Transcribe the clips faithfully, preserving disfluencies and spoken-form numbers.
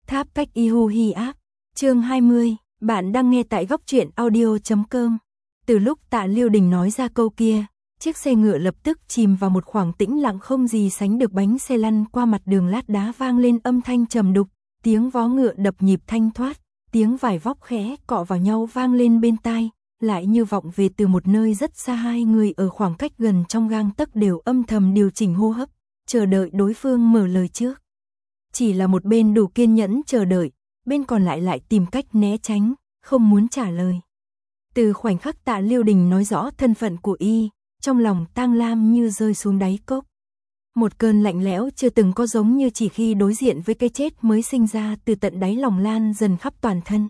Tháp cách y hu hi ác, chương hai mươi, bạn đang nghe tại góc truyện audio chấm com. Từ lúc Tạ Liêu Đình nói ra câu kia, chiếc xe ngựa lập tức chìm vào một khoảng tĩnh lặng không gì sánh được. Bánh xe lăn qua mặt đường lát đá vang lên âm thanh trầm đục, tiếng vó ngựa đập nhịp thanh thoát, tiếng vải vóc khẽ cọ vào nhau vang lên bên tai, lại như vọng về từ một nơi rất xa. Hai người ở khoảng cách gần trong gang tấc đều âm thầm điều chỉnh hô hấp, chờ đợi đối phương mở lời trước. Chỉ là một bên đủ kiên nhẫn chờ đợi, bên còn lại lại tìm cách né tránh, không muốn trả lời. Từ khoảnh khắc Tạ Liêu Đình nói rõ thân phận của y, trong lòng Tang Lam như rơi xuống đáy cốc. Một cơn lạnh lẽo chưa từng có, giống như chỉ khi đối diện với cái chết mới sinh ra từ tận đáy lòng lan dần khắp toàn thân.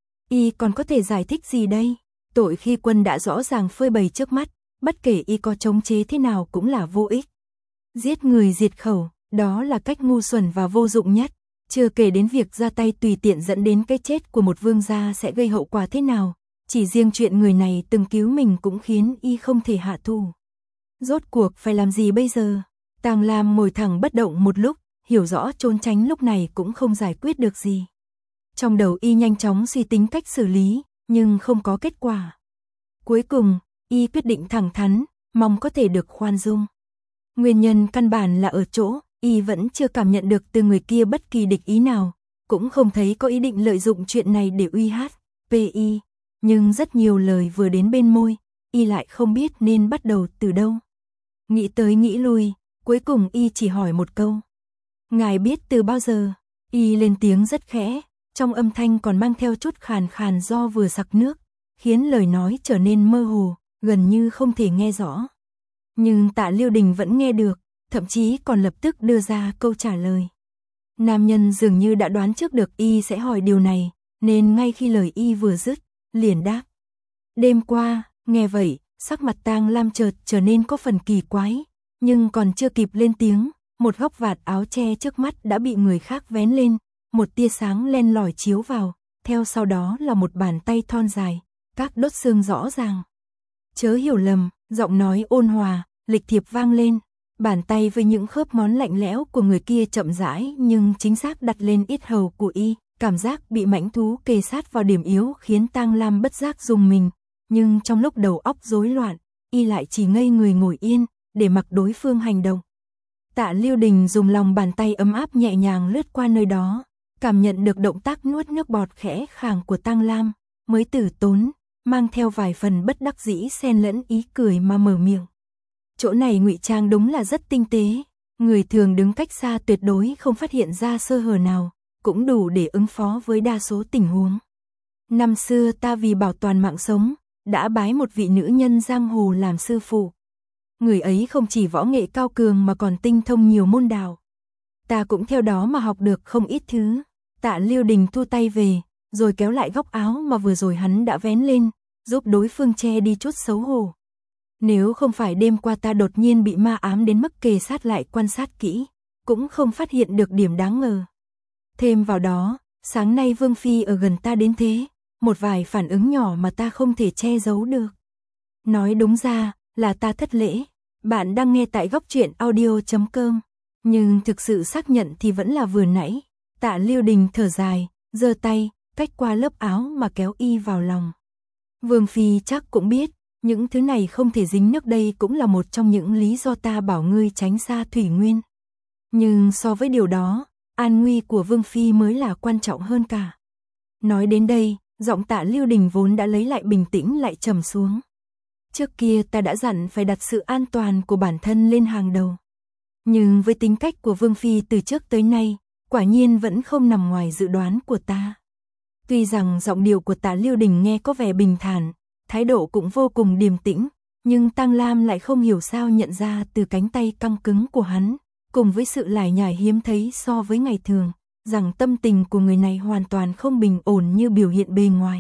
Y còn có thể giải thích gì đây? Tội khi quân đã rõ ràng phơi bày trước mắt, bất kể y có chống chế thế nào cũng là vô ích. Giết người diệt khẩu, đó là cách ngu xuẩn và vô dụng nhất. Chưa kể đến việc ra tay tùy tiện dẫn đến cái chết của một vương gia sẽ gây hậu quả thế nào. Chỉ riêng chuyện người này từng cứu mình cũng khiến y không thể hạ thủ. Rốt cuộc phải làm gì bây giờ? Tang Lam ngồi thẳng bất động một lúc, hiểu rõ trốn tránh lúc này cũng không giải quyết được gì. Trong đầu y nhanh chóng suy tính cách xử lý, nhưng không có kết quả. Cuối cùng, y quyết định thẳng thắn, mong có thể được khoan dung. Nguyên nhân căn bản là ở chỗ, y vẫn chưa cảm nhận được từ người kia bất kỳ địch ý nào, cũng không thấy có ý định lợi dụng chuyện này để uy hiếp y. Nhưng rất nhiều lời vừa đến bên môi, y lại không biết nên bắt đầu từ đâu. Nghĩ tới nghĩ lui, cuối cùng y chỉ hỏi một câu. Ngài biết từ bao giờ? Y lên tiếng rất khẽ, trong âm thanh còn mang theo chút khàn khàn do vừa sặc nước, khiến lời nói trở nên mơ hồ, gần như không thể nghe rõ. Nhưng Tạ Liêu Đình vẫn nghe được, thậm chí còn lập tức đưa ra câu trả lời. Nam nhân dường như đã đoán trước được y sẽ hỏi điều này, nên ngay khi lời y vừa dứt, liền đáp. Đêm qua, nghe vậy, sắc mặt Tang Lam chợt trở nên có phần kỳ quái, nhưng còn chưa kịp lên tiếng, một góc vạt áo che trước mắt đã bị người khác vén lên, một tia sáng len lỏi chiếu vào, theo sau đó là một bàn tay thon dài, các đốt xương rõ ràng. Chớ hiểu lầm, giọng nói ôn hòa, lịch thiệp vang lên, bàn tay với những khớp ngón lạnh lẽo của người kia chậm rãi nhưng chính xác đặt lên yết hầu của y. Cảm giác bị mãnh thú kề sát vào điểm yếu khiến Tang Lam bất giác rùng mình, nhưng trong lúc đầu óc rối loạn, y lại chỉ ngây người ngồi yên, để mặc đối phương hành động. Tạ Liêu Đình dùng lòng bàn tay ấm áp nhẹ nhàng lướt qua nơi đó, cảm nhận được động tác nuốt nước bọt khẽ khàng của Tang Lam, mới từ tốn, mang theo vài phần bất đắc dĩ xen lẫn ý cười mà mở miệng. Chỗ này ngụy trang đúng là rất tinh tế, người thường đứng cách xa tuyệt đối không phát hiện ra sơ hở nào, cũng đủ để ứng phó với đa số tình huống. Năm xưa ta vì bảo toàn mạng sống, đã bái một vị nữ nhân giang hồ làm sư phụ. Người ấy không chỉ võ nghệ cao cường mà còn tinh thông nhiều môn đạo. Ta cũng theo đó mà học được không ít thứ. Tạ Liêu Đình thu tay về, rồi kéo lại góc áo mà vừa rồi hắn đã vén lên, giúp đối phương che đi chút xấu hổ. Nếu không phải đêm qua ta đột nhiên bị ma ám đến mức kề sát lại quan sát kỹ, cũng không phát hiện được điểm đáng ngờ. Thêm vào đó, sáng nay Vương Phi ở gần ta đến thế, một vài phản ứng nhỏ mà ta không thể che giấu được. Nói đúng ra, là ta thất lễ, bạn đang nghe tại góc truyện audio chấm com, nhưng thực sự xác nhận thì vẫn là vừa nãy. Tạ Liêu Đình thở dài, giơ tay, cách qua lớp áo mà kéo y vào lòng. Vương Phi chắc cũng biết, những thứ này không thể dính nước, đây cũng là một trong những lý do ta bảo ngươi tránh xa Thủy Nguyên. Nhưng so với điều đó, an nguy của Vương Phi mới là quan trọng hơn cả. Nói đến đây, giọng Tạ Liêu Đình vốn đã lấy lại bình tĩnh lại trầm xuống. Trước kia ta đã dặn phải đặt sự an toàn của bản thân lên hàng đầu. Nhưng với tính cách của Vương Phi từ trước tới nay, quả nhiên vẫn không nằm ngoài dự đoán của ta. Tuy rằng giọng điệu của Tạ Liêu Đình nghe có vẻ bình thản, thái độ cũng vô cùng điềm tĩnh, nhưng Tang Lam lại không hiểu sao nhận ra từ cánh tay căng cứng của hắn, cùng với sự lải nhải hiếm thấy so với ngày thường, rằng tâm tình của người này hoàn toàn không bình ổn như biểu hiện bề ngoài.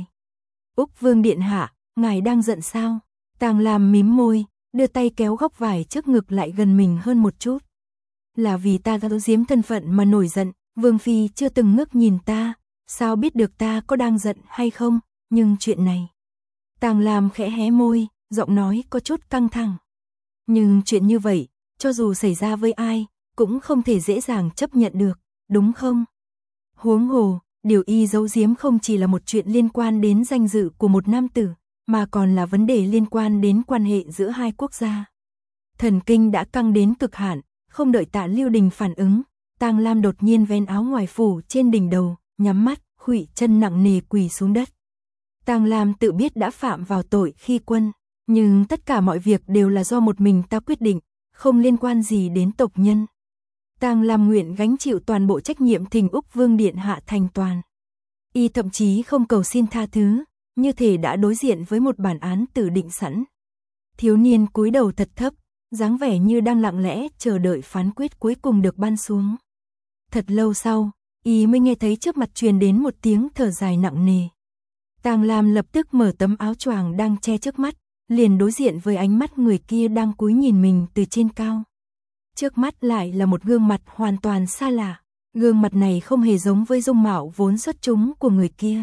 Úc Vương điện hạ, ngài đang giận sao? Tang Lam mím môi, đưa tay kéo góc vải trước ngực lại gần mình hơn một chút. Là vì ta giấu giếm thân phận mà nổi giận, Vương Phi chưa từng ngước nhìn ta, sao biết được ta có đang giận hay không, nhưng chuyện này. Tang Lam khẽ hé môi, giọng nói có chút căng thẳng. Nhưng chuyện như vậy, cho dù xảy ra với ai, cũng không thể dễ dàng chấp nhận được, đúng không? Huống hồ, điều y giấu giếm không chỉ là một chuyện liên quan đến danh dự của một nam tử, mà còn là vấn đề liên quan đến quan hệ giữa hai quốc gia. Thần kinh đã căng đến cực hạn, không đợi Tạ Lưu Đình phản ứng, Tang Lam đột nhiên vén áo ngoài phủ trên đỉnh đầu, nhắm mắt, khuỵu chân nặng nề quỳ xuống đất. Tang Lam tự biết đã phạm vào tội khi quân, nhưng tất cả mọi việc đều là do một mình ta quyết định, không liên quan gì đến tộc nhân. Tang Lam nguyện gánh chịu toàn bộ trách nhiệm thỉnh Úc Vương điện hạ thành toàn. Y thậm chí không cầu xin tha thứ, như thể đã đối diện với một bản án tử định sẵn. Thiếu niên cúi đầu thật thấp, dáng vẻ như đang lặng lẽ chờ đợi phán quyết cuối cùng được ban xuống. Thật lâu sau, y mới nghe thấy trước mặt truyền đến một tiếng thở dài nặng nề. Tang Lam lập tức mở tấm áo choàng đang che trước mắt, liền đối diện với ánh mắt người kia đang cúi nhìn mình từ trên cao. Trước mắt lại là một gương mặt hoàn toàn xa lạ, gương mặt này không hề giống với dung mạo vốn xuất chúng của người kia.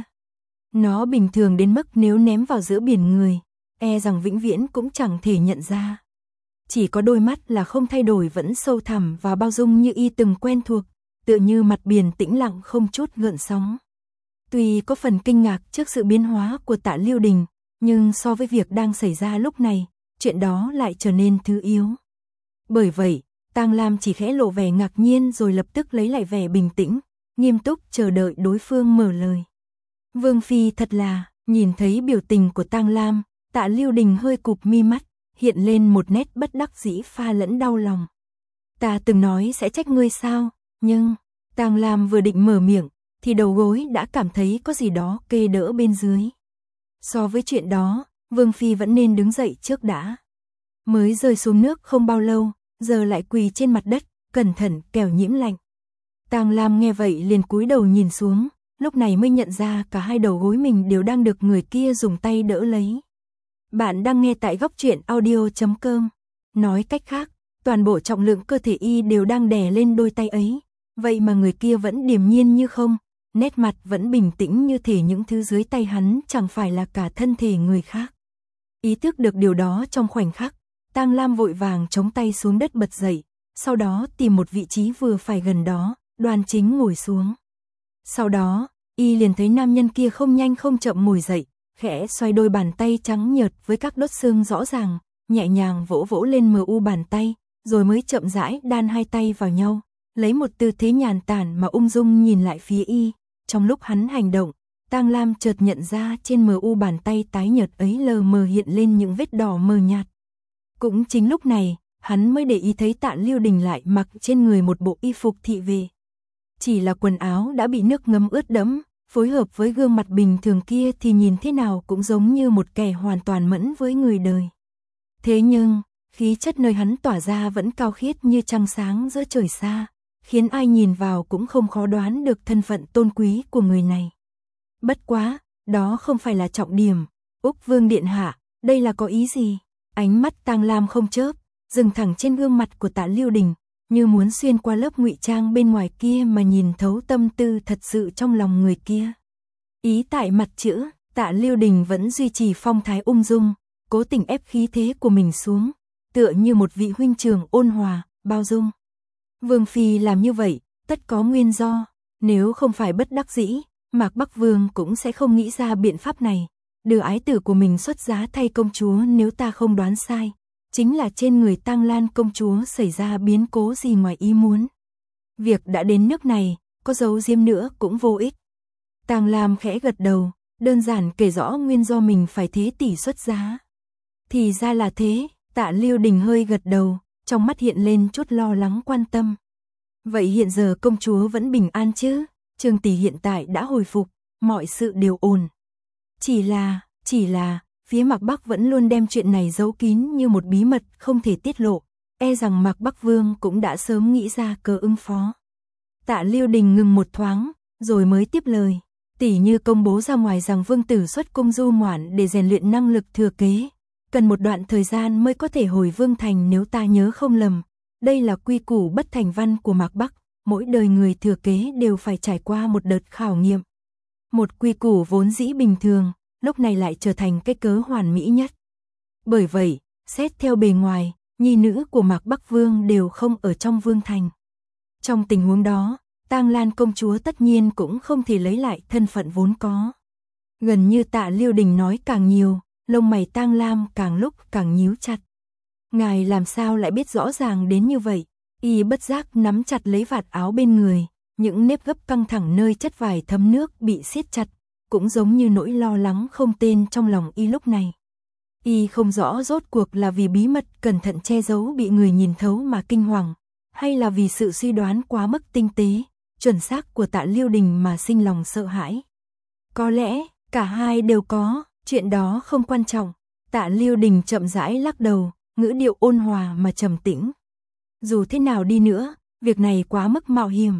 Nó bình thường đến mức nếu ném vào giữa biển người, e rằng vĩnh viễn cũng chẳng thể nhận ra. Chỉ có đôi mắt là không thay đổi vẫn sâu thẳm và bao dung như y từng quen thuộc, tựa như mặt biển tĩnh lặng không chút gợn sóng. Tuy có phần kinh ngạc trước sự biến hóa của Tạ Lưu Đình, nhưng so với việc đang xảy ra lúc này, chuyện đó lại trở nên thứ yếu. Bởi vậy, Tang Lam chỉ khẽ lộ vẻ ngạc nhiên rồi lập tức lấy lại vẻ bình tĩnh, nghiêm túc chờ đợi đối phương mở lời. Vương phi thật là, nhìn thấy biểu tình của Tang Lam, Tạ Lưu Đình hơi cụp mi mắt, hiện lên một nét bất đắc dĩ pha lẫn đau lòng. Ta từng nói sẽ trách ngươi sao, nhưng, Tang Lam vừa định mở miệng, thì đầu gối đã cảm thấy có gì đó kê đỡ bên dưới. So với chuyện đó, Vương phi vẫn nên đứng dậy trước đã. Mới rơi xuống nước không bao lâu, giờ lại quỳ trên mặt đất, cẩn thận kẻo nhiễm lạnh. Tang Lam nghe vậy liền cúi đầu nhìn xuống, lúc này mới nhận ra cả hai đầu gối mình đều đang được người kia dùng tay đỡ lấy. Bạn đang nghe tại góc truyện audio chấm com. Nói cách khác, toàn bộ trọng lượng cơ thể y đều đang đè lên đôi tay ấy, vậy mà người kia vẫn điềm nhiên như không, nét mặt vẫn bình tĩnh như thể những thứ dưới tay hắn chẳng phải là cả thân thể người khác. Ý thức được điều đó trong khoảnh khắc, Tang Lam vội vàng chống tay xuống đất bật dậy, sau đó tìm một vị trí vừa phải gần đó, đoan chính ngồi xuống. Sau đó, y liền thấy nam nhân kia không nhanh không chậm ngồi dậy, khẽ xoay đôi bàn tay trắng nhợt với các đốt xương rõ ràng, nhẹ nhàng vỗ vỗ lên mờ u bàn tay, rồi mới chậm rãi đan hai tay vào nhau, lấy một tư thế nhàn tản mà ung dung nhìn lại phía y. Trong lúc hắn hành động, Tang Lam chợt nhận ra trên mờ u bàn tay tái nhợt ấy lờ mờ hiện lên những vết đỏ mờ nhạt. Cũng chính lúc này, hắn mới để ý thấy Tạ Lưu Đình lại mặc trên người một bộ y phục thị vệ. Chỉ là quần áo đã bị nước ngâm ướt đẫm, phối hợp với gương mặt bình thường kia thì nhìn thế nào cũng giống như một kẻ hoàn toàn mẫn với người đời. Thế nhưng, khí chất nơi hắn tỏa ra vẫn cao khiết như trăng sáng giữa trời xa, khiến ai nhìn vào cũng không khó đoán được thân phận tôn quý của người này. Bất quá, đó không phải là trọng điểm. Úc Vương điện hạ, đây là có ý gì? Ánh mắt Tang Lam không chớp, dừng thẳng trên gương mặt của Tạ Lưu Đình, như muốn xuyên qua lớp ngụy trang bên ngoài kia mà nhìn thấu tâm tư thật sự trong lòng người kia. Ý tại mặt chữ, Tạ Lưu Đình vẫn duy trì phong thái ung dung, cố tình ép khí thế của mình xuống, tựa như một vị huynh trưởng ôn hòa, bao dung. Vương phi làm như vậy, tất có nguyên do, nếu không phải bất đắc dĩ, Mạc Bắc Vương cũng sẽ không nghĩ ra biện pháp này, đưa ái tử của mình xuất giá thay công chúa. Nếu ta không đoán sai, chính là trên người Tang Lan công chúa xảy ra biến cố gì ngoài ý muốn. Việc đã đến nước này, có giấu giếm nữa cũng vô ích. Tang Lam khẽ gật đầu, đơn giản kể rõ nguyên do mình phải thế tỷ xuất giá. Thì ra là thế, Tạ Lưu Đình hơi gật đầu, trong mắt hiện lên chút lo lắng quan tâm. Vậy hiện giờ công chúa vẫn bình an chứ? Trương tỷ hiện tại đã hồi phục, mọi sự đều ổn. Chỉ là, chỉ là, phía Mạc Bắc vẫn luôn đem chuyện này giấu kín như một bí mật không thể tiết lộ, e rằng Mạc Bắc Vương cũng đã sớm nghĩ ra cớ ứng phó. Tạ Lưu Đình ngừng một thoáng, rồi mới tiếp lời. Tỷ như công bố ra ngoài rằng vương tử xuất cung du ngoạn để rèn luyện năng lực thừa kế, cần một đoạn thời gian mới có thể hồi vương thành nếu ta nhớ không lầm. Đây là quy củ bất thành văn của Mạc Bắc, mỗi đời người thừa kế đều phải trải qua một đợt khảo nghiệm. Một quy củ vốn dĩ bình thường, lúc này lại trở thành cái cớ hoàn mỹ nhất. Bởi vậy, xét theo bề ngoài, nhi nữ của Mạc Bắc Vương đều không ở trong vương thành. Trong tình huống đó, Tang Lan công chúa tất nhiên cũng không thể lấy lại thân phận vốn có. Gần như Tạ Liêu Đình nói càng nhiều, lông mày Tang Lam càng lúc càng nhíu chặt. Ngài làm sao lại biết rõ ràng đến như vậy? Y bất giác nắm chặt lấy vạt áo bên người, những nếp gấp căng thẳng nơi chất vải thấm nước bị siết chặt, cũng giống như nỗi lo lắng không tên trong lòng Y lúc này. Y không rõ rốt cuộc là vì bí mật cẩn thận che giấu bị người nhìn thấu mà kinh hoàng, hay là vì sự suy đoán quá mức tinh tế, chuẩn xác của Tạ Liêu Đình mà sinh lòng sợ hãi. Có lẽ, cả hai đều có, chuyện đó không quan trọng. Tạ Liêu Đình chậm rãi lắc đầu, ngữ điệu ôn hòa mà trầm tĩnh. Dù thế nào đi nữa, việc này quá mức mạo hiểm.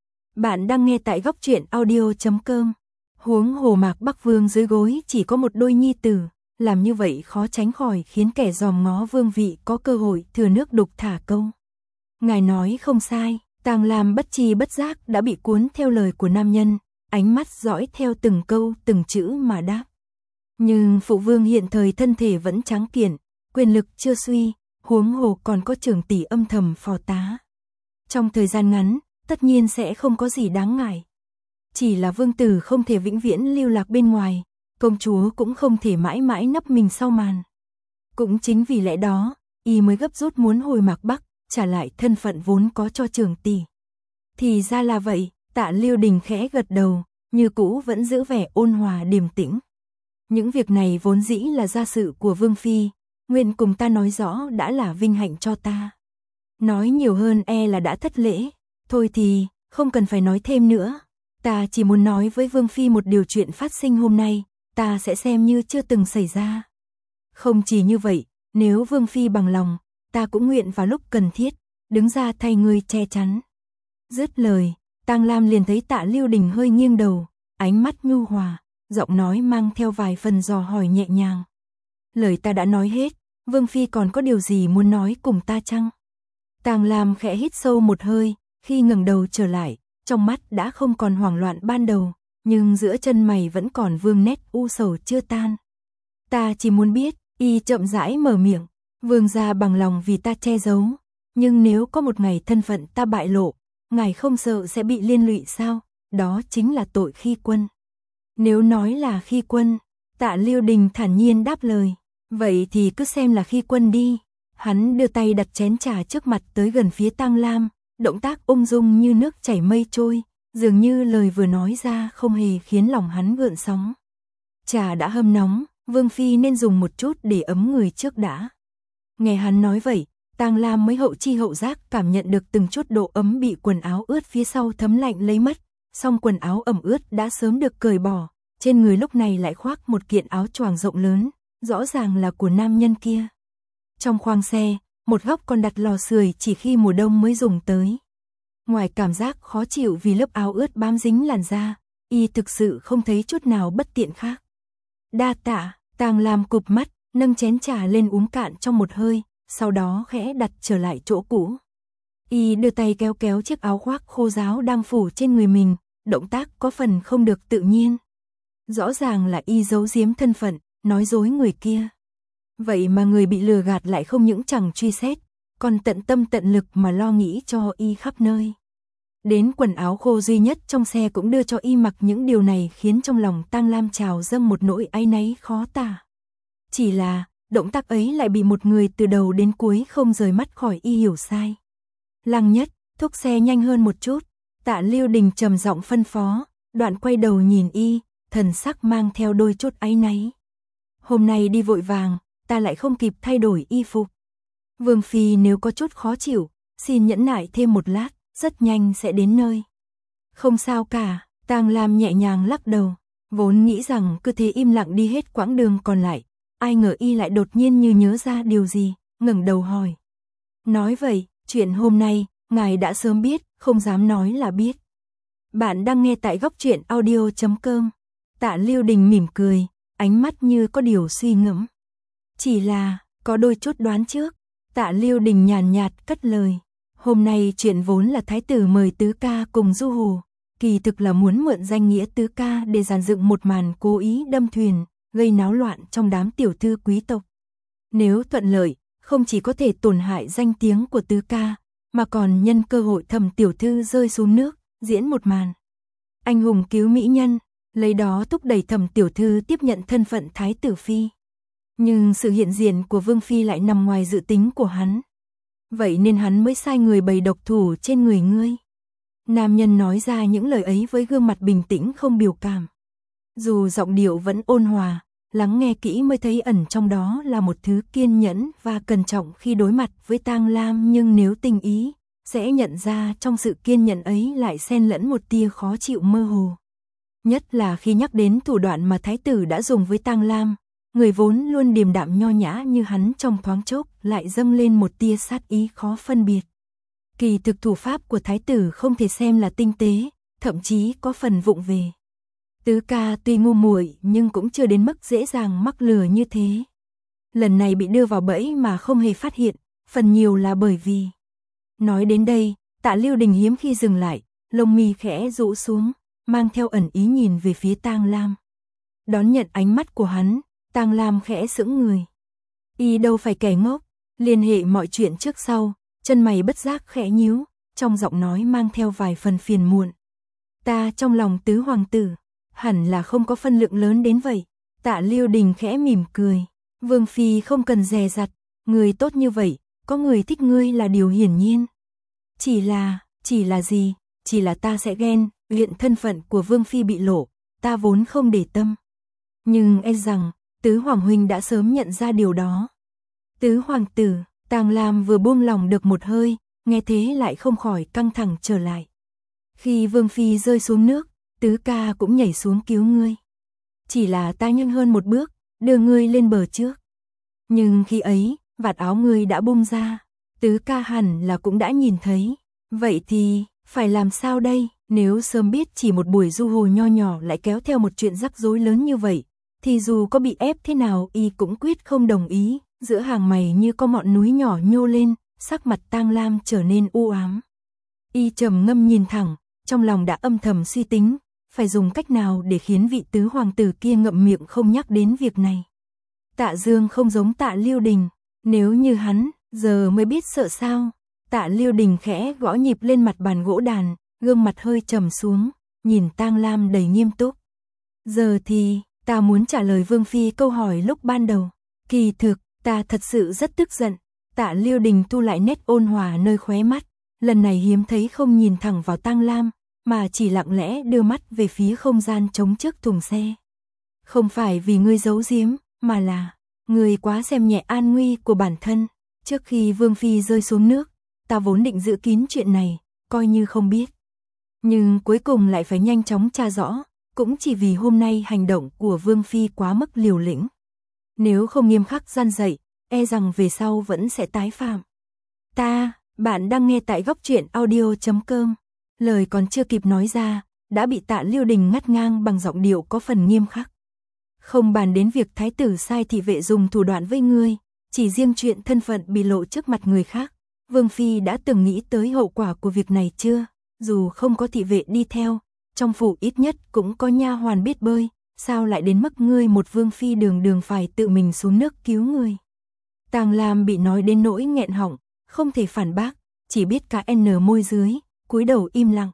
Bạn đang nghe tại góc truyện audio chấm com. Huống hồ Mạc Bắc Vương dưới gối chỉ có một đôi nhi tử, làm như vậy khó tránh khỏi khiến kẻ dòm ngó vương vị có cơ hội thừa nước đục thả câu. Ngài nói không sai, Tang Lam bất tri bất giác đã bị cuốn theo lời của nam nhân, ánh mắt dõi theo từng câu từng chữ mà đáp. Nhưng phụ vương hiện thời thân thể vẫn tráng kiện, quyền lực chưa suy, huống hồ còn có trưởng tỷ âm thầm phò tá. Trong thời gian ngắn, tất nhiên sẽ không có gì đáng ngại. Chỉ là vương tử không thể vĩnh viễn lưu lạc bên ngoài, công chúa cũng không thể mãi mãi nấp mình sau màn. Cũng chính vì lẽ đó, y mới gấp rút muốn hồi Mạc Bắc, trả lại thân phận vốn có cho trưởng tỷ. Thì ra là vậy, Tạ Liêu Đình khẽ gật đầu, như cũ vẫn giữ vẻ ôn hòa điềm tĩnh. Những việc này vốn dĩ là gia sự của Vương Phi, nguyện cùng ta nói rõ đã là vinh hạnh cho ta. Nói nhiều hơn e là đã thất lễ, thôi thì, không cần phải nói thêm nữa. Ta chỉ muốn nói với Vương Phi một điều chuyện phát sinh hôm nay, ta sẽ xem như chưa từng xảy ra. Không chỉ như vậy, nếu Vương Phi bằng lòng, ta cũng nguyện vào lúc cần thiết, đứng ra thay ngươi che chắn. Dứt lời, Tang Lam liền thấy Tạ Liêu Đình hơi nghiêng đầu, ánh mắt nhu hòa, giọng nói mang theo vài phần dò hỏi nhẹ nhàng. Lời ta đã nói hết, Vương Phi còn có điều gì muốn nói cùng ta chăng? Tang Lam khẽ hít sâu một hơi, khi ngẩng đầu trở lại, trong mắt đã không còn hoảng loạn ban đầu, nhưng giữa chân mày vẫn còn vương nét u sầu chưa tan. Ta chỉ muốn biết, y chậm rãi mở miệng, vương gia bằng lòng vì ta che giấu, nhưng nếu có một ngày thân phận ta bại lộ, ngài không sợ sẽ bị liên lụy sao? Đó chính là tội khi quân. Nếu nói là khi quân, Tạ Liêu Đình thản nhiên đáp lời, vậy thì cứ xem là khi quân đi. Hắn đưa tay đặt chén trà trước mặt tới gần phía Tang Lam, động tác ung dung như nước chảy mây trôi, dường như lời vừa nói ra không hề khiến lòng hắn gợn sóng. Trà đã hâm nóng, Vương Phi nên dùng một chút để ấm người trước đã. Nghe hắn nói vậy, Tang Lam mới hậu chi hậu giác cảm nhận được từng chút độ ấm bị quần áo ướt phía sau thấm lạnh lấy mất, song quần áo ẩm ướt đã sớm được cởi bỏ, trên người lúc này lại khoác một kiện áo choàng rộng lớn, rõ ràng là của nam nhân kia. Trong khoang xe, một góc còn đặt lò sưởi chỉ khi mùa đông mới dùng tới. Ngoài cảm giác khó chịu vì lớp áo ướt bám dính làn da, y thực sự không thấy chút nào bất tiện khác. Đa tạ, Tang Lam cụp mắt, nâng chén trà lên uống cạn trong một hơi, sau đó khẽ đặt trở lại chỗ cũ. Y đưa tay kéo kéo chiếc áo khoác khô ráo đang phủ trên người mình, động tác có phần không được tự nhiên. Rõ ràng là y giấu giếm thân phận, nói dối người kia. Vậy mà người bị lừa gạt lại không những chẳng truy xét, còn tận tâm tận lực mà lo nghĩ cho y khắp nơi. Đến quần áo khô duy nhất trong xe cũng đưa cho y mặc, những điều này khiến trong lòng Tang Lam trào dâng một nỗi áy náy khó tả. Chỉ là, động tác ấy lại bị một người từ đầu đến cuối không rời mắt khỏi y hiểu sai. Lăng Nhất, thúc xe nhanh hơn một chút, Tạ Liêu Đình trầm giọng phân phó, đoạn quay đầu nhìn y, thần sắc mang theo đôi chút áy náy. Hôm nay đi vội vàng, ta lại không kịp thay đổi y phục. Vương Phi nếu có chút khó chịu, xin nhẫn nại thêm một lát, rất nhanh sẽ đến nơi. Không sao cả, Tang Lam nhẹ nhàng lắc đầu, vốn nghĩ rằng cứ thế im lặng đi hết quãng đường còn lại, ai ngờ y lại đột nhiên như nhớ ra điều gì, ngẩng đầu hỏi. Nói vậy, chuyện hôm nay, ngài đã sớm biết, không dám nói là biết. Bạn đang nghe tại góc truyện audio chấm com. Tạ Liêu Đình mỉm cười, ánh mắt như có điều suy ngẫm. Chỉ là, có đôi chút đoán trước. Tạ Liêu Đình nhàn nhạt cất lời. Hôm nay chuyện vốn là thái tử mời tứ ca cùng du hồ, kỳ thực là muốn mượn danh nghĩa tứ ca để dàn dựng một màn cố ý đâm thuyền, gây náo loạn trong đám tiểu thư quý tộc. Nếu thuận lợi, không chỉ có thể tổn hại danh tiếng của tứ ca, mà còn nhân cơ hội thầm tiểu thư rơi xuống nước, diễn một màn anh hùng cứu mỹ nhân, lấy đó thúc đẩy Thẩm tiểu thư tiếp nhận thân phận thái tử phi. Nhưng sự hiện diện của Vương phi lại nằm ngoài dự tính của hắn. Vậy nên hắn mới sai người bày độc thủ trên người ngươi. Nam nhân nói ra những lời ấy với gương mặt bình tĩnh không biểu cảm. Dù giọng điệu vẫn ôn hòa, lắng nghe kỹ mới thấy ẩn trong đó là một thứ kiên nhẫn và cẩn trọng khi đối mặt với Tang Lam, nhưng nếu tinh ý, sẽ nhận ra trong sự kiên nhẫn ấy lại xen lẫn một tia khó chịu mơ hồ. Nhất là khi nhắc đến thủ đoạn mà thái tử đã dùng với Tang Lam, người vốn luôn điềm đạm nho nhã như hắn trong thoáng chốc lại dâng lên một tia sát ý khó phân biệt. Kỳ thực thủ pháp của thái tử không thể xem là tinh tế, thậm chí có phần vụng về. Tứ ca tuy ngu muội nhưng cũng chưa đến mức dễ dàng mắc lừa như thế. Lần này bị đưa vào bẫy mà không hề phát hiện, phần nhiều là bởi vì. Nói đến đây, Tạ Lưu Đình hiếm khi dừng lại, lông mi khẽ rũ xuống, mang theo ẩn ý nhìn về phía Tang Lam. Đón nhận ánh mắt của hắn, Tang Lam khẽ sững người. Y đâu phải kẻ ngốc, liên hệ mọi chuyện trước sau, chân mày bất giác khẽ nhíu, trong giọng nói mang theo vài phần phiền muộn. Ta trong lòng tứ hoàng tử, hẳn là không có phân lượng lớn đến vậy. Tạ Lưu Đình khẽ mỉm cười. Vương phi không cần dè dặt, người tốt như vậy, có người thích ngươi là điều hiển nhiên. Chỉ là, chỉ là gì, chỉ là ta sẽ ghen, hiện thân phận của Vương phi bị lộ, ta vốn không để tâm. Nhưng e rằng, tứ hoàng huynh đã sớm nhận ra điều đó. Tứ hoàng tử, Tang Lam vừa buông lòng được một hơi, nghe thế lại không khỏi căng thẳng trở lại. Khi Vương phi rơi xuống nước, tứ ca cũng nhảy xuống cứu ngươi. Chỉ là ta nhanh hơn một bước, đưa ngươi lên bờ trước. Nhưng khi ấy, vạt áo ngươi đã bung ra, tứ ca hẳn là cũng đã nhìn thấy. Vậy thì, phải làm sao đây? Nếu sớm biết chỉ một buổi du hồ nho nhỏ lại kéo theo một chuyện rắc rối lớn như vậy, thì dù có bị ép thế nào y cũng quyết không đồng ý. Giữa hàng mày như có ngọn núi nhỏ nhô lên, sắc mặt Tang Lam trở nên u ám. Y trầm ngâm nhìn thẳng, trong lòng đã âm thầm suy tính, phải dùng cách nào để khiến vị tứ hoàng tử kia ngậm miệng không nhắc đến việc này. Tạ Dương không giống Tạ Lưu Đình, nếu như hắn, giờ mới biết sợ sao. Tạ Lưu Đình khẽ gõ nhịp lên mặt bàn gỗ đàn, gương mặt hơi trầm xuống, nhìn Tang Lam đầy nghiêm túc. Giờ thì, ta muốn trả lời Vương phi câu hỏi lúc ban đầu. Kỳ thực, ta thật sự rất tức giận. Tạ Lưu Đình thu lại nét ôn hòa nơi khóe mắt, lần này hiếm thấy không nhìn thẳng vào Tang Lam, mà chỉ lặng lẽ đưa mắt về phía không gian trống trước thùng xe. Không phải vì ngươi giấu giếm, mà là ngươi quá xem nhẹ an nguy của bản thân. Trước khi Vương phi rơi xuống nước, ta vốn định giữ kín chuyện này, coi như không biết. Nhưng cuối cùng lại phải nhanh chóng tra rõ, cũng chỉ vì hôm nay hành động của Vương phi quá mức liều lĩnh. Nếu không nghiêm khắc gian dạy, e rằng về sau vẫn sẽ tái phạm. Ta, bạn đang nghe tại góc truyện audio chấm com. Lời còn chưa kịp nói ra, đã bị Tạ Lưu Đình ngắt ngang bằng giọng điệu có phần nghiêm khắc. Không bàn đến việc thái tử sai thị vệ dùng thủ đoạn với ngươi, chỉ riêng chuyện thân phận bị lộ trước mặt người khác, Vương phi đã từng nghĩ tới hậu quả của việc này chưa? Dù không có thị vệ đi theo, trong phủ ít nhất cũng có nha hoàn biết bơi, sao lại đến mức ngươi một vương phi đường đường phải tự mình xuống nước cứu người? Tang Lam bị nói đến nỗi nghẹn họng, không thể phản bác, chỉ biết cả N môi dưới, cúi đầu im lặng.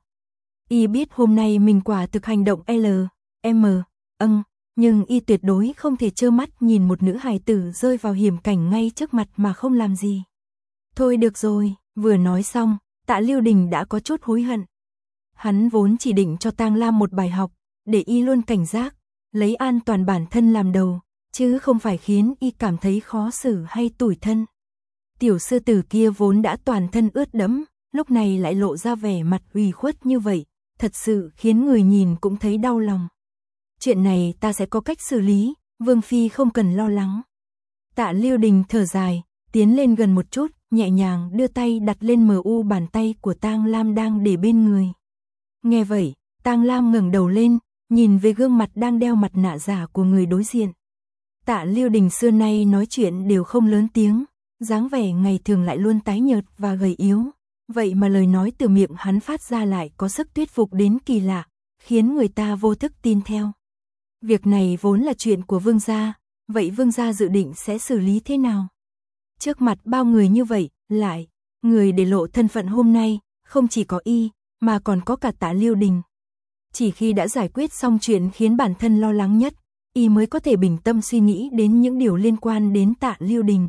Y biết hôm nay mình quả thực hành động L, M, âng, nhưng y tuyệt đối không thể trơ mắt nhìn một nữ hài tử rơi vào hiểm cảnh ngay trước mặt mà không làm gì. Thôi được rồi, vừa nói xong, Tạ Lưu Đình đã có chút hối hận. Hắn vốn chỉ định cho Tang Lam một bài học, để y luôn cảnh giác, lấy an toàn bản thân làm đầu, chứ không phải khiến y cảm thấy khó xử hay tủi thân. Tiểu sư tử kia vốn đã toàn thân ướt đẫm, lúc này lại lộ ra vẻ mặt ủy khuất như vậy, thật sự khiến người nhìn cũng thấy đau lòng. Chuyện này ta sẽ có cách xử lý, Vương phi không cần lo lắng. Tạ Lưu Đình thở dài, tiến lên gần một chút, nhẹ nhàng đưa tay đặt lên mờ u bàn tay của Tang Lam đang để bên người. Nghe vậy, Tang Lam ngẩng đầu lên, nhìn về gương mặt đang đeo mặt nạ giả của người đối diện. Tạ Lưu Đình xưa nay nói chuyện đều không lớn tiếng, dáng vẻ ngày thường lại luôn tái nhợt và gầy yếu. Vậy mà lời nói từ miệng hắn phát ra lại có sức thuyết phục đến kỳ lạ, khiến người ta vô thức tin theo. Việc này vốn là chuyện của Vương gia, vậy Vương gia dự định sẽ xử lý thế nào? Trước mặt bao người như vậy, lại, người để lộ thân phận hôm nay, không chỉ có y, mà còn có cả Tạ Liêu Đình. Chỉ khi đã giải quyết xong chuyện khiến bản thân lo lắng nhất, y mới có thể bình tâm suy nghĩ đến những điều liên quan đến Tạ Liêu Đình.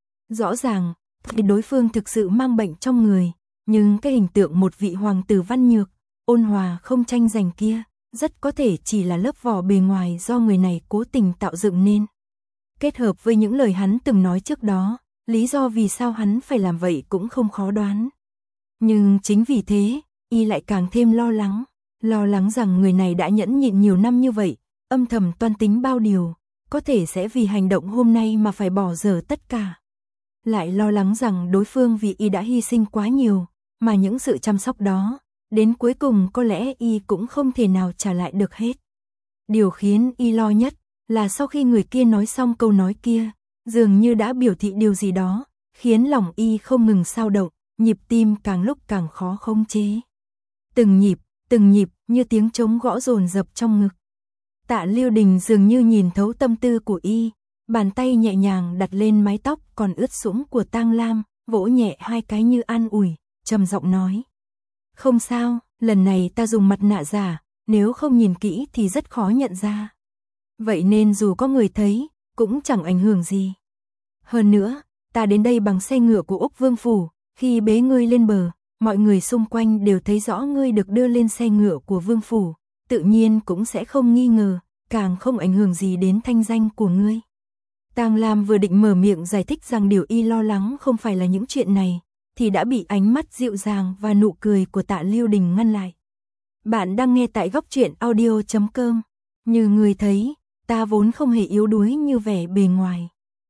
Rõ ràng, thì đối phương thực sự mang bệnh trong người, nhưng cái hình tượng một vị hoàng tử văn nhược, ôn hòa không tranh giành kia, rất có thể chỉ là lớp vỏ bề ngoài do người này cố tình tạo dựng nên. Kết hợp với những lời hắn từng nói trước đó, lý do vì sao hắn phải làm vậy cũng không khó đoán. Nhưng chính vì thế, y lại càng thêm lo lắng, lo lắng rằng người này đã nhẫn nhịn nhiều năm như vậy, âm thầm toan tính bao điều, có thể sẽ vì hành động hôm nay mà phải bỏ dở tất cả. Lại lo lắng rằng đối phương vì y đã hy sinh quá nhiều, mà những sự chăm sóc đó, đến cuối cùng có lẽ y cũng không thể nào trả lại được hết. Điều khiến y lo nhất là sau khi người kia nói xong câu nói kia, dường như đã biểu thị điều gì đó, khiến lòng y không ngừng xao động, nhịp tim càng lúc càng khó khống chế. Từng nhịp, từng nhịp như tiếng trống gõ dồn dập trong ngực. Tạ Liêu Đình dường như nhìn thấu tâm tư của y, bàn tay nhẹ nhàng đặt lên mái tóc còn ướt sũng của Tang Lam, vỗ nhẹ hai cái như an ủi, trầm giọng nói: "Không sao, lần này ta dùng mặt nạ giả, nếu không nhìn kỹ thì rất khó nhận ra. Vậy nên dù có người thấy, cũng chẳng ảnh hưởng gì. Hơn nữa, ta đến đây bằng xe ngựa của Úc Vương Phủ, khi bế ngươi lên bờ, mọi người xung quanh đều thấy rõ ngươi được đưa lên xe ngựa của Vương Phủ, tự nhiên cũng sẽ không nghi ngờ, càng không ảnh hưởng gì đến thanh danh của ngươi." Tang Lam vừa định mở miệng giải thích rằng điều y lo lắng không phải là những chuyện này, thì đã bị ánh mắt dịu dàng và nụ cười của Tạ Liêu Đình ngăn lại. Bạn đang nghe tại góc truyện audio chấm com. Như người thấy, ta vốn không hề yếu đuối như vẻ bề ngoài.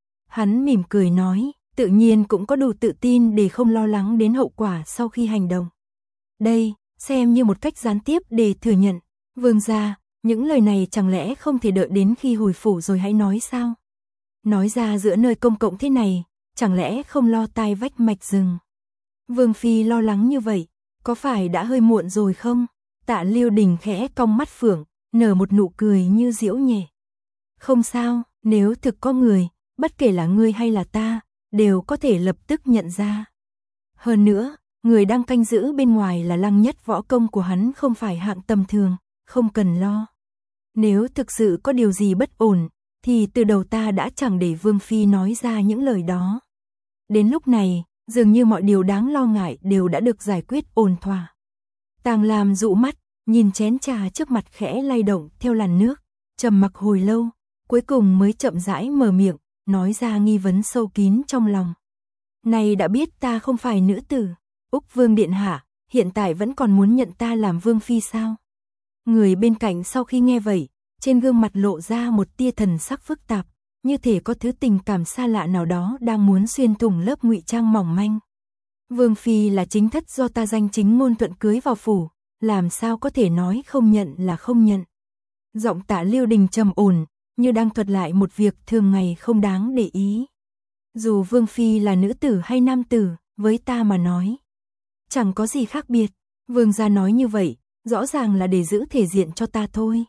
Hắn mỉm cười nói, tự nhiên cũng có đủ tự tin để không lo lắng đến hậu quả sau khi hành động. Đây, xem như một cách gián tiếp để thừa nhận. Vương gia, những lời này chẳng lẽ không thể đợi đến khi hồi phủ rồi hãy nói sao? Nói ra giữa nơi công cộng thế này, chẳng lẽ không lo tai vách mạch rừng? Vương phi lo lắng như vậy, có phải đã hơi muộn rồi không? Tạ Liêu Đình khẽ cong mắt phượng, nở một nụ cười như giễu nhẹ. Không sao, nếu thực có người, bất kể là ngươi hay là ta, đều có thể lập tức nhận ra. Hơn nữa, người đang canh giữ bên ngoài là Lăng Nhất, võ công của hắn không phải hạng tầm thường, không cần lo. Nếu thực sự có điều gì bất ổn, thì từ đầu ta đã chẳng để Vương phi nói ra những lời đó. Đến lúc này, dường như mọi điều đáng lo ngại đều đã được giải quyết ổn thỏa. Tang Lam dụ mắt, nhìn chén trà trước mặt khẽ lay động theo làn nước, trầm mặc hồi lâu, cuối cùng mới chậm rãi mở miệng, nói ra nghi vấn sâu kín trong lòng. Này đã biết ta không phải nữ tử, Úc Vương điện hạ, hiện tại vẫn còn muốn nhận ta làm vương phi sao? Người bên cạnh sau khi nghe vậy, trên gương mặt lộ ra một tia thần sắc phức tạp, như thể có thứ tình cảm xa lạ nào đó đang muốn xuyên thủng lớp ngụy trang mỏng manh. Vương phi là chính thất do ta danh chính ngôn thuận cưới vào phủ, làm sao có thể nói không nhận là không nhận. Giọng Tạ Liêu Đình trầm ổn, như đang thuật lại một việc thường ngày không đáng để ý. Dù Vương phi là nữ tử hay nam tử, với ta mà nói, chẳng có gì khác biệt. Vương gia nói như vậy, rõ ràng là để giữ thể diện cho ta thôi.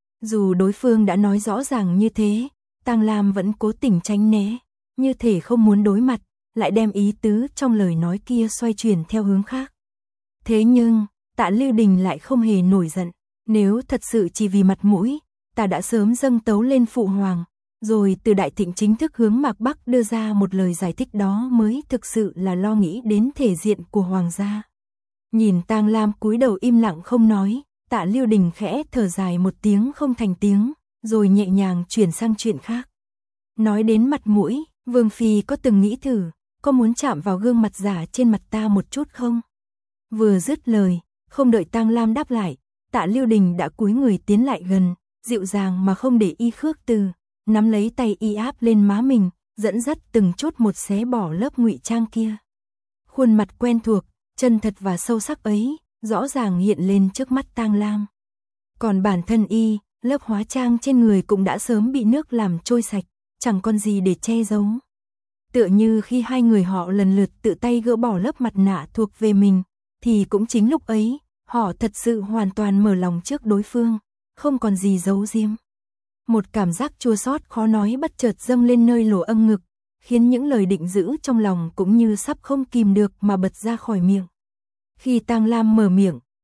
Dù đối phương đã nói rõ ràng như thế, Tang Lam vẫn cố tình tránh né, như thể không muốn đối mặt, lại đem ý tứ trong lời nói kia xoay chuyển theo hướng khác. Thế nhưng, Tạ Liêu Đình lại không hề nổi giận, nếu thật sự chỉ vì mặt mũi, ta đã sớm dâng tấu lên phụ hoàng, rồi từ Đại Thịnh chính thức hướng Mạc Bắc đưa ra một lời giải thích, đó mới thực sự là lo nghĩ đến thể diện của hoàng gia. Nhìn Tang Lam cúi đầu im lặng không nói, Tạ Liêu Đình khẽ thở dài một tiếng không thành tiếng, rồi nhẹ nhàng chuyển sang chuyện khác. Nói đến mặt mũi, Vương phi có từng nghĩ thử, có muốn chạm vào gương mặt giả trên mặt ta một chút không? Vừa dứt lời, không đợi Tang Lam đáp lại, Tạ Liêu Đình đã cúi người tiến lại gần, dịu dàng mà không để y khước từ, nắm lấy tay y áp lên má mình, dẫn dắt từng chút một xé bỏ lớp ngụy trang kia. Khuôn mặt quen thuộc, chân thật và sâu sắc ấy, rõ ràng hiện lên trước mắt Tang Lam. Còn bản thân y, lớp hóa trang trên người cũng đã sớm bị nước làm trôi sạch, chẳng còn gì để che giấu. Tựa như khi hai người họ lần lượt tự tay gỡ bỏ lớp mặt nạ thuộc về mình, thì cũng chính lúc ấy, họ thật sự hoàn toàn mở lòng trước đối phương, không còn gì giấu giếm. Một cảm giác chua xót khó nói bất chợt dâng lên nơi lỗ âm ngực, khiến những lời định giữ trong lòng cũng như sắp không kìm được mà bật ra khỏi miệng. Khi Tang Lam mở miệng,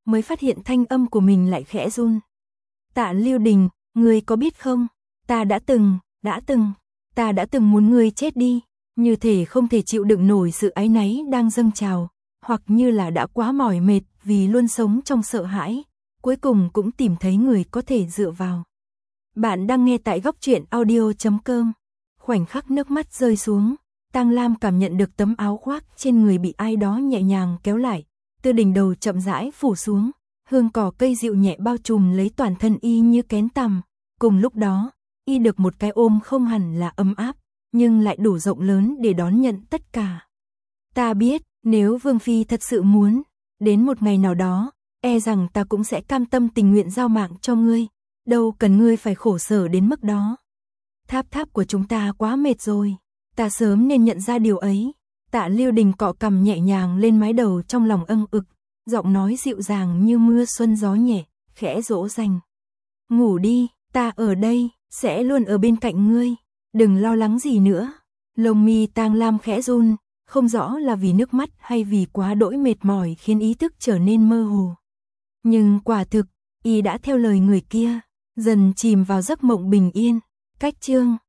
mới phát hiện thanh âm của mình lại khẽ run. Tạ Lưu Đình, ngươi có biết không, ta đã từng, đã từng, ta đã từng muốn ngươi chết đi, như thể không thể chịu đựng nổi sự áy náy đang dâng trào, hoặc như là đã quá mỏi mệt vì luôn sống trong sợ hãi, cuối cùng cũng tìm thấy người có thể dựa vào. Bạn đang nghe tại góc truyện audio chấm com. Khoảnh khắc nước mắt rơi xuống, Tang Lam cảm nhận được tấm áo khoác trên người bị ai đó nhẹ nhàng kéo lại, từ đỉnh đầu chậm rãi phủ xuống, hương cỏ cây dịu nhẹ bao trùm lấy toàn thân y như kén tằm. Cùng lúc đó, y được một cái ôm không hẳn là ấm áp, nhưng lại đủ rộng lớn để đón nhận tất cả. Ta biết, nếu Vương Phi thật sự muốn, đến một ngày nào đó, e rằng ta cũng sẽ cam tâm tình nguyện giao mạng cho ngươi, đâu cần ngươi phải khổ sở đến mức đó. Tháp tháp của chúng ta quá mệt rồi, ta sớm nên nhận ra điều ấy. Tạ Lưu Đình cọ cằm nhẹ nhàng lên mái đầu trong lòng âng ực, giọng nói dịu dàng như mưa xuân gió nhẹ, khẽ dỗ dành. Ngủ đi, ta ở đây, sẽ luôn ở bên cạnh ngươi, đừng lo lắng gì nữa. Lông mi Tang Lam khẽ run, không rõ là vì nước mắt hay vì quá đỗi mệt mỏi khiến ý thức trở nên mơ hồ. Nhưng quả thực, y đã theo lời người kia, dần chìm vào giấc mộng bình yên. Cách chương